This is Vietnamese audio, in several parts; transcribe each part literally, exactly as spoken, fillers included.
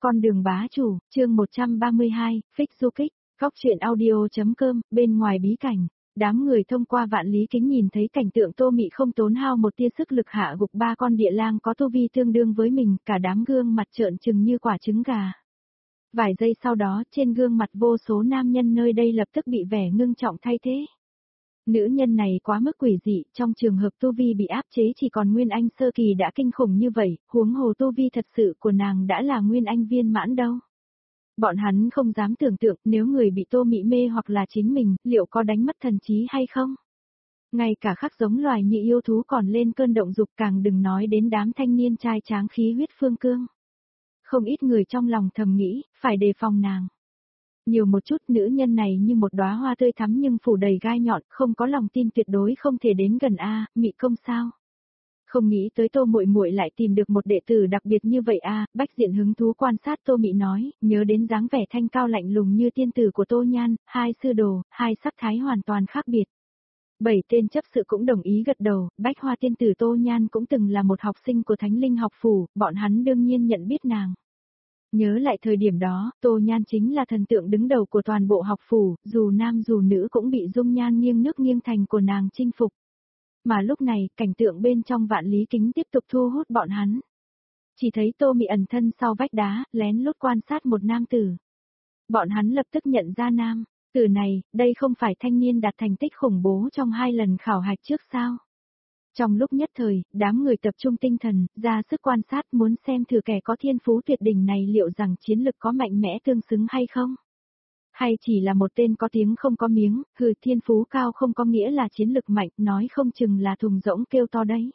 Con đường bá chủ, chương một trăm ba mươi hai, Phích du kích, góc truyện audio.com, bên ngoài bí cảnh. Đám người thông qua vạn lý kính nhìn thấy cảnh tượng Tô Mị không tốn hao một tia sức lực hạ gục ba con địa lang có tu vi tương đương với mình, cả đám gương mặt trợn trừng như quả trứng gà. Vài giây sau đó, trên gương mặt vô số nam nhân nơi đây lập tức bị vẻ ngưng trọng thay thế. Nữ nhân này quá mức quỷ dị, trong trường hợp tu vi bị áp chế chỉ còn Nguyên Anh sơ kỳ đã kinh khủng như vậy, huống hồ tu vi thật sự của nàng đã là Nguyên Anh viên mãn đâu. Bọn hắn không dám tưởng tượng nếu người bị Tô Mị mê hoặc là chính mình, liệu có đánh mất thần trí hay không? Ngay cả khắc giống loài như yêu thú còn lên cơn động dục, càng đừng nói đến đám thanh niên trai tráng khí huyết phương cương. Không ít người trong lòng thầm nghĩ, phải đề phòng nàng. Nhiều một chút, nữ nhân này như một đóa hoa tươi thắm nhưng phủ đầy gai nhọn, không có lòng tin tuyệt đối không thể đến gần a, Mị công sao? Không nghĩ tới Tô muội muội lại tìm được một đệ tử đặc biệt như vậy a, Bách Diện hứng thú quan sát Tô Mị nói, nhớ đến dáng vẻ thanh cao lạnh lùng như tiên tử của Tô Nhan, hai sư đồ, hai sắc thái hoàn toàn khác biệt. Bảy tên chấp sự cũng đồng ý gật đầu, Bách Hoa tiên tử Tô Nhan cũng từng là một học sinh của Thánh Linh học phủ, bọn hắn đương nhiên nhận biết nàng. Nhớ lại thời điểm đó, Tô Nhan chính là thần tượng đứng đầu của toàn bộ học phủ, dù nam dù nữ cũng bị dung nhan nghiêng nước nghiêng thành của nàng chinh phục. Mà lúc này, cảnh tượng bên trong vạn lý kính tiếp tục thu hút bọn hắn. Chỉ thấy Tô Mị ẩn thân sau vách đá, lén lút quan sát một nam tử. Bọn hắn lập tức nhận ra nam tử này, đây không phải thanh niên đạt thành tích khủng bố trong hai lần khảo hạch trước sao? Trong lúc nhất thời, đám người tập trung tinh thần, ra sức quan sát muốn xem thử kẻ có thiên phú tuyệt đỉnh này liệu rằng chiến lực có mạnh mẽ tương xứng hay không? Hay chỉ là một tên có tiếng không có miếng, hừ, thiên phú cao không có nghĩa là chiến lực mạnh, nói không chừng là thùng rỗng kêu to đấy.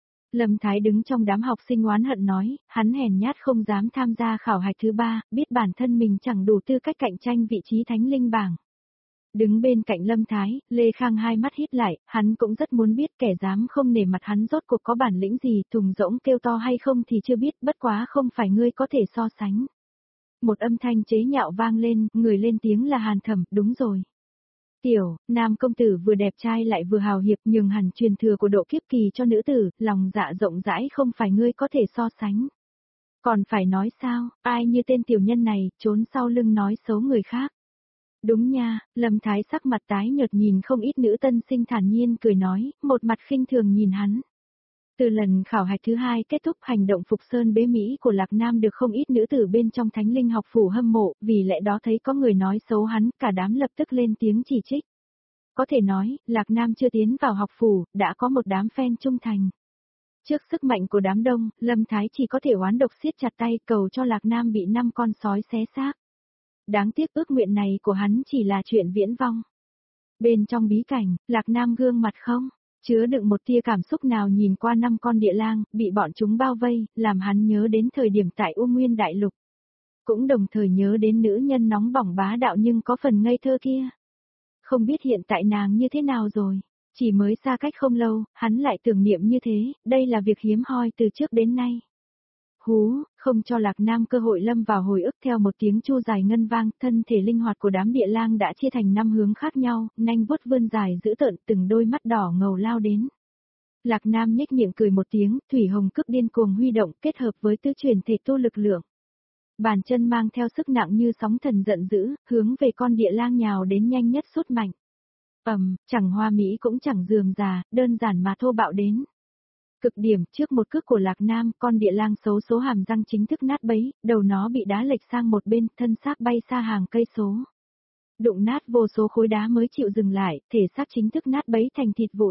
Lâm Thái đứng trong đám học sinh oán hận nói, hắn hèn nhát không dám tham gia khảo hạch thứ ba, biết bản thân mình chẳng đủ tư cách cạnh tranh vị trí thánh linh bảng. Đứng bên cạnh Lâm Thái, Lê Khang hai mắt hít lại, hắn cũng rất muốn biết kẻ dám không nể mặt hắn rốt cuộc có bản lĩnh gì, thùng rỗng kêu to hay không thì chưa biết, bất quá không phải ngươi có thể so sánh. Một âm thanh chế nhạo vang lên, người lên tiếng là Hàn Thẩm, đúng rồi. Tiểu, nam công tử vừa đẹp trai lại vừa hào hiệp nhường hẳn truyền thừa của độ kiếp kỳ cho nữ tử, lòng dạ rộng rãi không phải ngươi có thể so sánh. Còn phải nói sao, ai như tên tiểu nhân này, trốn sau lưng nói xấu người khác. Đúng nha, Lâm Thái sắc mặt tái nhợt nhìn không ít nữ tân sinh thản nhiên cười nói, một mặt khinh thường nhìn hắn. Từ lần khảo hạch thứ hai kết thúc hành động phục sơn bế Mỹ của Lạc Nam được không ít nữ tử bên trong Thánh Linh học phủ hâm mộ, vì lẽ đó thấy có người nói xấu hắn, cả đám lập tức lên tiếng chỉ trích. Có thể nói, Lạc Nam chưa tiến vào học phủ, đã có một đám fan trung thành. Trước sức mạnh của đám đông, Lâm Thái chỉ có thể oán độc siết chặt tay cầu cho Lạc Nam bị năm con sói xé xác. Đáng tiếc ước nguyện này của hắn chỉ là chuyện viễn vong. Bên trong bí cảnh, Lạc Nam gương mặt không chứa đựng một tia cảm xúc nào nhìn qua năm con địa lang, bị bọn chúng bao vây, làm hắn nhớ đến thời điểm tại U Nguyên Đại Lục. Cũng đồng thời nhớ đến nữ nhân nóng bỏng bá đạo nhưng có phần ngây thơ kia. Không biết hiện tại nàng như thế nào rồi, chỉ mới xa cách không lâu, hắn lại tưởng niệm như thế, đây là việc hiếm hoi từ trước đến nay. Hú, không cho Lạc Nam cơ hội lâm vào hồi ức theo một tiếng chu dài ngân vang, thân thể linh hoạt của đám địa lang đã chia thành năm hướng khác nhau, nanh vuốt vươn dài dữ tợn từng đôi mắt đỏ ngầu lao đến. Lạc Nam nhếch miệng cười một tiếng, thủy hồng cước điên cuồng huy động kết hợp với tứ truyền thể tu lực lượng. Bàn chân mang theo sức nặng như sóng thần giận dữ, hướng về con địa lang nhào đến nhanh nhất sút mạnh. Ầm, chẳng hoa mỹ cũng chẳng rườm rà, đơn giản mà thô bạo đến. Cực điểm, trước một cước của Lạc Nam, con địa lang xấu số hàm răng chính thức nát bấy, đầu nó bị đá lệch sang một bên, thân xác bay xa hàng cây số. Đụng nát vô số khối đá mới chịu dừng lại, thể xác chính thức nát bấy thành thịt vụn.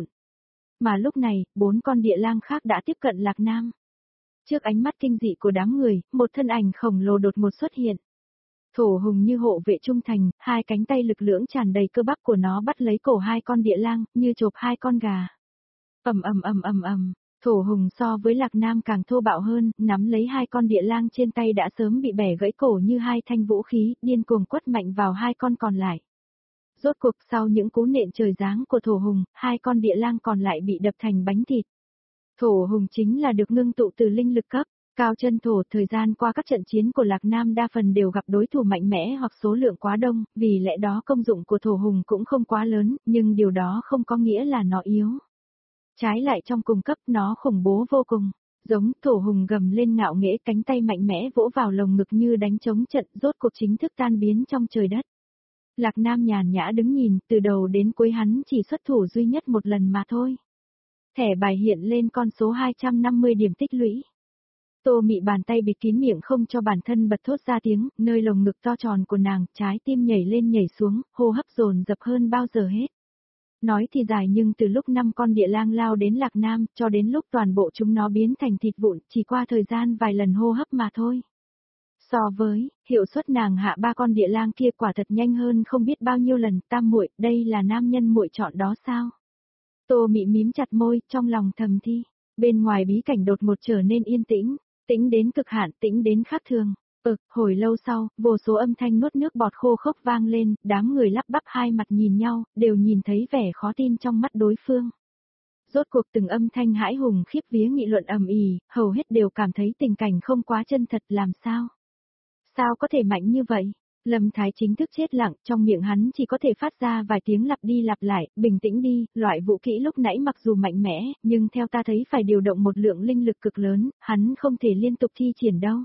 Mà lúc này, bốn con địa lang khác đã tiếp cận Lạc Nam. Trước ánh mắt kinh dị của đám người, một thân ảnh khổng lồ đột ngột xuất hiện. Thổ hùng như hộ vệ trung thành, hai cánh tay lực lưỡng tràn đầy cơ bắp của nó bắt lấy cổ hai con địa lang, như chộp hai con gà. Ầm ầm ầm ầm ầm. Thổ hùng so với Lạc Nam càng thô bạo hơn, nắm lấy hai con địa lang trên tay đã sớm bị bẻ gãy cổ như hai thanh vũ khí, điên cuồng quất mạnh vào hai con còn lại. Rốt cuộc sau những cú nện trời giáng của thổ hùng, hai con địa lang còn lại bị đập thành bánh thịt. Thổ hùng chính là được ngưng tụ từ linh lực cấp, cao chân thổ. Thời gian qua các trận chiến của Lạc Nam đa phần đều gặp đối thủ mạnh mẽ hoặc số lượng quá đông, vì lẽ đó công dụng của thổ hùng cũng không quá lớn, nhưng điều đó không có nghĩa là nó yếu. Trái lại trong cùng cấp nó khủng bố vô cùng. Giống thổ hùng gầm lên ngạo nghễ, cánh tay mạnh mẽ vỗ vào lồng ngực như đánh trống trận, rốt cuộc chính thức tan biến trong trời đất. Lạc Nam nhàn nhã đứng nhìn, từ đầu đến cuối hắn chỉ xuất thủ duy nhất một lần mà thôi. Thẻ bài hiện lên con số hai trăm năm mươi điểm tích lũy. Tô Mị bàn tay bịt kín miệng không cho bản thân bật thốt ra tiếng, nơi lồng ngực to tròn của nàng, trái tim nhảy lên nhảy xuống, hô hấp dồn dập hơn bao giờ hết. Nói thì dài nhưng từ lúc năm con địa lang lao đến Lạc Nam, cho đến lúc toàn bộ chúng nó biến thành thịt vụn, chỉ qua thời gian vài lần hô hấp mà thôi. So với, hiệu suất nàng hạ ba con địa lang kia quả thật nhanh hơn không biết bao nhiêu lần, Tam muội, đây là nam nhân muội chọn đó sao? Tô Mị mím chặt môi, trong lòng thầm thi, bên ngoài bí cảnh đột ngột trở nên yên tĩnh, tĩnh đến cực hạn, tĩnh đến khác thường. Ực, hồi lâu sau, vô số âm thanh nuốt nước bọt khô khốc vang lên, đám người lắp bắp hai mặt nhìn nhau, đều nhìn thấy vẻ khó tin trong mắt đối phương. Rốt cuộc từng âm thanh hãi hùng khiếp vía nghị luận ầm ĩ, hầu hết đều cảm thấy tình cảnh không quá chân thật, làm sao? Sao có thể mạnh như vậy? Lâm Thái chính thức chết lặng, trong miệng hắn chỉ có thể phát ra vài tiếng lặp đi lặp lại, bình tĩnh đi, loại vũ kỹ lúc nãy mặc dù mạnh mẽ, nhưng theo ta thấy phải điều động một lượng linh lực cực lớn, hắn không thể liên tục thi triển đâu.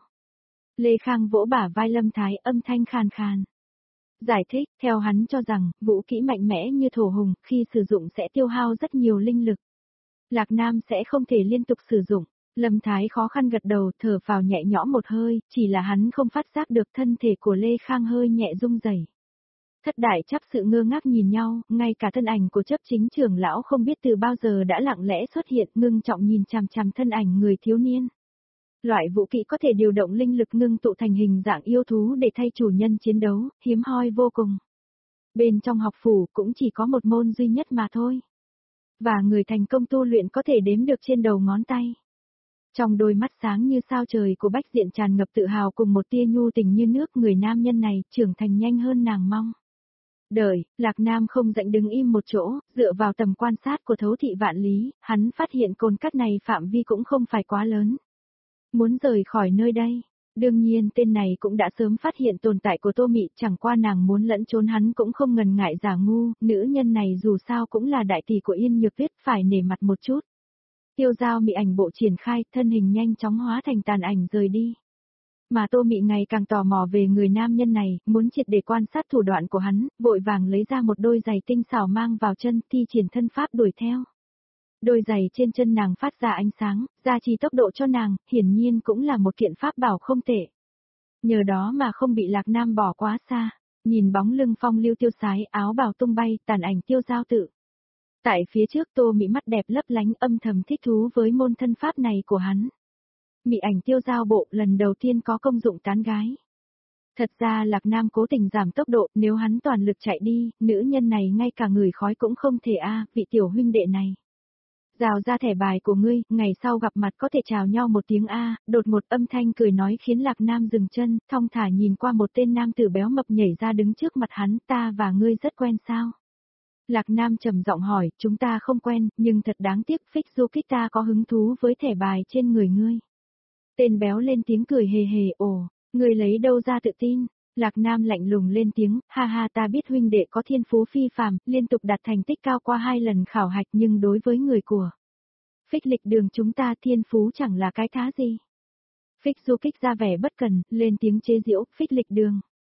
Lê Khang vỗ bả vai Lâm Thái, âm thanh khàn khàn. Giải thích, theo hắn cho rằng, vũ kỹ mạnh mẽ như thổ hùng, khi sử dụng sẽ tiêu hao rất nhiều linh lực. Lạc Nam sẽ không thể liên tục sử dụng. Lâm Thái khó khăn gật đầu, thở phào nhẹ nhõm một hơi, chỉ là hắn không phát giác được thân thể của Lê Khang hơi nhẹ rung rẩy. Thất đại chấp sự ngơ ngác nhìn nhau, ngay cả thân ảnh của chấp chính trưởng lão không biết từ bao giờ đã lặng lẽ xuất hiện, ngưng trọng nhìn chằm chằm thân ảnh người thiếu niên. Loại vũ kỹ có thể điều động linh lực ngưng tụ thành hình dạng yêu thú để thay chủ nhân chiến đấu, hiếm hoi vô cùng. Bên trong học phủ cũng chỉ có một môn duy nhất mà thôi. Và người thành công tu luyện có thể đếm được trên đầu ngón tay. Trong đôi mắt sáng như sao trời của Bách Diện tràn ngập tự hào cùng một tia nhu tình như nước, người nam nhân này trưởng thành nhanh hơn nàng mong. Đợi, Lạc Nam không dạnh đứng im một chỗ, dựa vào tầm quan sát của thấu thị vạn lý, hắn phát hiện cồn cắt này phạm vi cũng không phải quá lớn. Muốn rời khỏi nơi đây. Đương nhiên tên này cũng đã sớm phát hiện tồn tại của Tô Mị, chẳng qua nàng muốn lẫn trốn hắn cũng không ngần ngại giả ngu, nữ nhân này dù sao cũng là đại tỷ của Yên Nhược Tuyết, phải nể mặt một chút. Tiêu Giao Mị ảnh bộ triển khai, thân hình nhanh chóng hóa thành tàn ảnh rời đi. Mà Tô Mị ngày càng tò mò về người nam nhân này, muốn triệt để quan sát thủ đoạn của hắn, vội vàng lấy ra một đôi giày tinh xảo mang vào chân, thi triển thân pháp đuổi theo. Đôi giày trên chân nàng phát ra ánh sáng, gia trì tốc độ cho nàng, hiển nhiên cũng là một kiện pháp bảo không tệ. Nhờ đó mà không bị Lạc Nam bỏ quá xa, nhìn bóng lưng phong lưu tiêu sái, áo bào tung bay, tàn ảnh Tiêu Giao tự. Tại phía trước Tô Mị mắt đẹp lấp lánh, âm thầm thích thú với môn thân pháp này của hắn. Mị ảnh Tiêu Giao bộ lần đầu tiên có công dụng tán gái. Thật ra Lạc Nam cố tình giảm tốc độ, nếu hắn toàn lực chạy đi, nữ nhân này ngay cả người khói cũng không thể a, vị tiểu huynh đệ này. Rào ra thẻ bài của ngươi, ngày sau gặp mặt có thể chào nhau một tiếng A, đột một âm thanh cười nói khiến Lạc Nam dừng chân, thong thả nhìn qua một tên nam tử béo mập nhảy ra đứng trước mặt hắn, ta và ngươi rất quen sao? Lạc Nam trầm giọng hỏi, chúng ta không quen, nhưng thật đáng tiếc Phích Du Kích ta có hứng thú với thẻ bài trên người ngươi. Tên béo lên tiếng cười hề hề, ồ, ngươi lấy đâu ra tự tin? Lạc Nam lạnh lùng lên tiếng, ha ha, ta biết huynh đệ có thiên phú phi phàm, liên tục đạt thành tích cao qua hai lần khảo hạch, nhưng đối với người của Phích Lịch Đường chúng ta thiên phú chẳng là cái thá gì. Phích Du Kích ra vẻ bất cần, lên tiếng chế giễu, Phích Lịch Đường.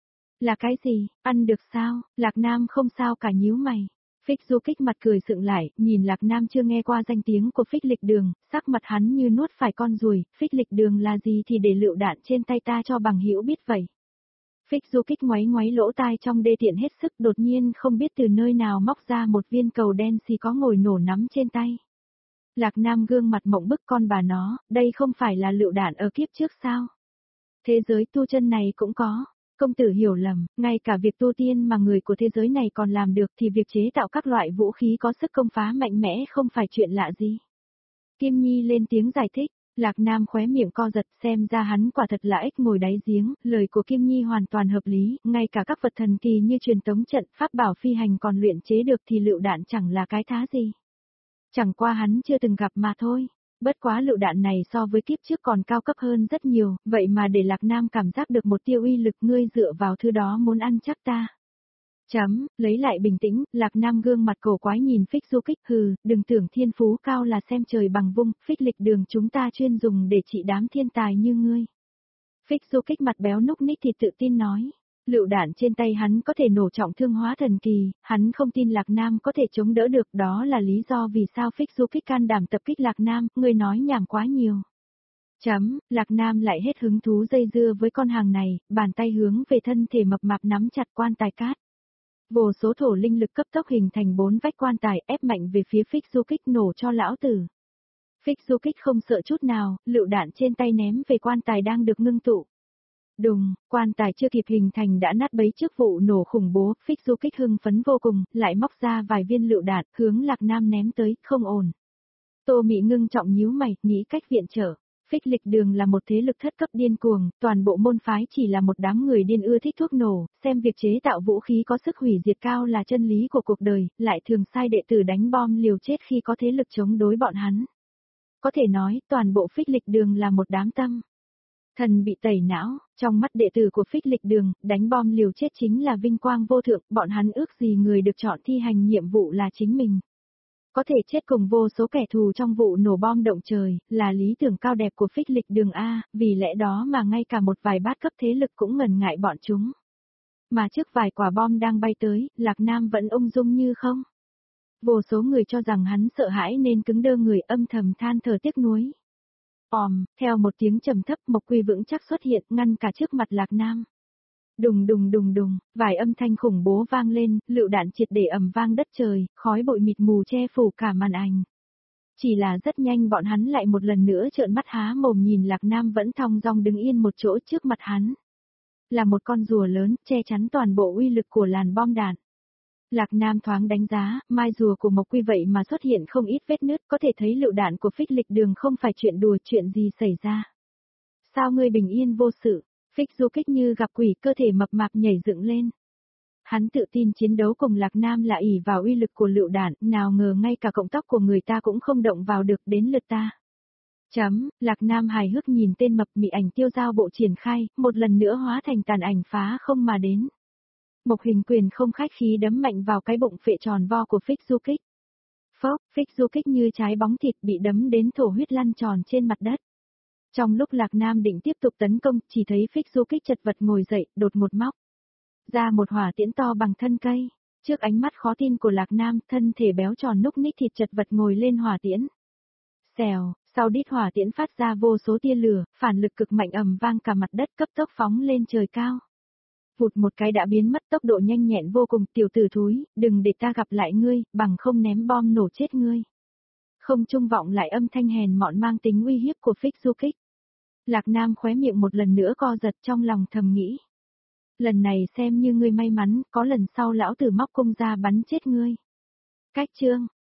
Là cái gì, ăn được sao? Lạc Nam không sao cả, nhíu mày. Phích Du Kích mặt cười sượng lại, nhìn Lạc Nam chưa nghe qua danh tiếng của Phích Lịch Đường, sắc mặt hắn như nuốt phải con ruồi, Phích Lịch Đường là gì thì để lựu đạn trên tay ta cho bằng hữu biết vậy. Phích Du Kích ngoáy ngoáy lỗ tai trong đê tiện hết sức, đột nhiên không biết từ nơi nào móc ra một viên cầu đen xì có ngồi nổ nắm trên tay. Lạc Nam gương mặt mộng bức, con bà nó, đây không phải là lựu đạn ở kiếp trước sao? Thế giới tu chân này cũng có. Công tử hiểu lầm, ngay cả việc tu tiên mà người của thế giới này còn làm được thì việc chế tạo các loại vũ khí có sức công phá mạnh mẽ không phải chuyện lạ gì. Kim Nhi lên tiếng giải thích. Lạc Nam khóe miệng co giật, xem ra hắn quả thật là ếch ngồi đáy giếng, lời của Kim Nhi hoàn toàn hợp lý, ngay cả các vật thần kỳ như truyền tống trận, pháp bảo phi hành còn luyện chế được thì lựu đạn chẳng là cái thá gì. Chẳng qua hắn chưa từng gặp mà thôi, bất quá lựu đạn này so với kiếp trước còn cao cấp hơn rất nhiều, vậy mà để Lạc Nam cảm giác được một tia uy lực, ngươi dựa vào thứ đó muốn ăn chắc ta. Chấm, lấy lại bình tĩnh, Lạc Nam gương mặt cổ quái nhìn Phích Du Kích, hừ, đừng tưởng thiên phú cao là xem trời bằng vung, Phích lịch đường chúng ta chuyên dùng để trị đám thiên tài như ngươi. Phích Du Kích mặt béo núc ních thì tự tin nói. Lựu đạn trên tay hắn có thể nổ trọng thương hóa thần kỳ, hắn không tin Lạc Nam có thể chống đỡ được, đó là lý do vì sao Phích Du Kích can đảm tập kích Lạc Nam, ngươi nói nhảm quá nhiều. Chấm, Lạc Nam lại hết hứng thú dây dưa với con hàng này, bàn tay hướng về thân thể mập mạp nắm chặt quan tài cát. Vô số thổ linh lực cấp tốc hình thành bốn vách quan tài ép mạnh về phía Phích Du Kích nổ cho lão tử. Phích Du Kích không sợ chút nào, lựu đạn trên tay ném về quan tài đang được ngưng tụ. Đùng, quan tài chưa kịp hình thành đã nát bấy trước vụ nổ khủng bố, Phích Du Kích hưng phấn vô cùng, lại móc ra vài viên lựu đạn, hướng Lạc Nam ném tới, không ổn. Tô Mị ngưng trọng nhíu mày, nghĩ cách viện trợ. Phích lịch đường là một thế lực thất cấp điên cuồng, toàn bộ môn phái chỉ là một đám người điên ưa thích thuốc nổ, xem việc chế tạo vũ khí có sức hủy diệt cao là chân lý của cuộc đời, lại thường sai đệ tử đánh bom liều chết khi có thế lực chống đối bọn hắn. Có thể nói, toàn bộ phích lịch đường là một đám tâm thần bị tẩy não, trong mắt đệ tử của phích lịch đường, đánh bom liều chết chính là vinh quang vô thượng, bọn hắn ước gì người được chọn thi hành nhiệm vụ là chính mình. Có thể chết cùng vô số kẻ thù trong vụ nổ bom động trời, là lý tưởng cao đẹp của phích lịch đường A, vì lẽ đó mà ngay cả một vài bát cấp thế lực cũng ngần ngại bọn chúng. Mà trước vài quả bom đang bay tới, Lạc Nam vẫn ung dung như không. Vô số người cho rằng hắn sợ hãi nên cứng đơ người âm thầm than thở tiếc nuối. Òm, theo một tiếng trầm thấp Mộc Quy vững chắc xuất hiện ngăn cả trước mặt Lạc Nam. Đùng đùng đùng đùng, vài âm thanh khủng bố vang lên, lựu đạn triệt để ầm vang đất trời, khói bụi mịt mù che phủ cả màn ảnh. Chỉ là rất nhanh bọn hắn lại một lần nữa trợn mắt há mồm nhìn Lạc Nam vẫn thong dong đứng yên một chỗ trước mặt hắn. Là một con rùa lớn, che chắn toàn bộ uy lực của làn bom đạn. Lạc Nam thoáng đánh giá, mai rùa của Mộc Quy vậy mà xuất hiện không ít vết nứt, có thể thấy lựu đạn của phích lịch đường không phải chuyện đùa, chuyện gì xảy ra. Sao ngươi bình yên vô sự? Phích Du Kích như gặp quỷ, cơ thể mập mạp nhảy dựng lên. Hắn tự tin chiến đấu cùng Lạc Nam là ỷ vào uy lực của lựu đạn, nào ngờ ngay cả cọng tóc của người ta cũng không động vào được đến lượt ta. Chấm, Lạc Nam hài hước nhìn tên mập mị ảnh tiêu giao bộ triển khai, một lần nữa hóa thành tàn ảnh phá không mà đến. Mộc Hình quyền không khách khí đấm mạnh vào cái bụng phệ tròn vo của Phích Du Kích. Phốc, Phích Du Kích như trái bóng thịt bị đấm đến thổ huyết lăn tròn trên mặt đất. Trong lúc Lạc Nam định tiếp tục tấn công, chỉ thấy Phích Du Kích chật vật ngồi dậy, đột một móc ra một hỏa tiễn to bằng thân cây. Trước ánh mắt khó tin của Lạc Nam, thân thể béo tròn núc ních thịt chật vật ngồi lên hỏa tiễn. Xèo, sau đít hỏa tiễn phát ra vô số tia lửa, phản lực cực mạnh ầm vang cả mặt đất cấp tốc phóng lên trời cao. Vụt một cái đã biến mất, tốc độ nhanh nhẹn vô cùng, tiểu tử thúi, đừng để ta gặp lại ngươi, bằng không ném bom nổ chết ngươi. Không trung vọng lại âm thanh hèn mọn mang tính uy hiếp của Phích Du Kích. Lạc Nam khóe miệng một lần nữa co giật trong lòng thầm nghĩ. Lần này xem như ngươi may mắn, có lần sau lão tử móc cung ra bắn chết ngươi. Cách chương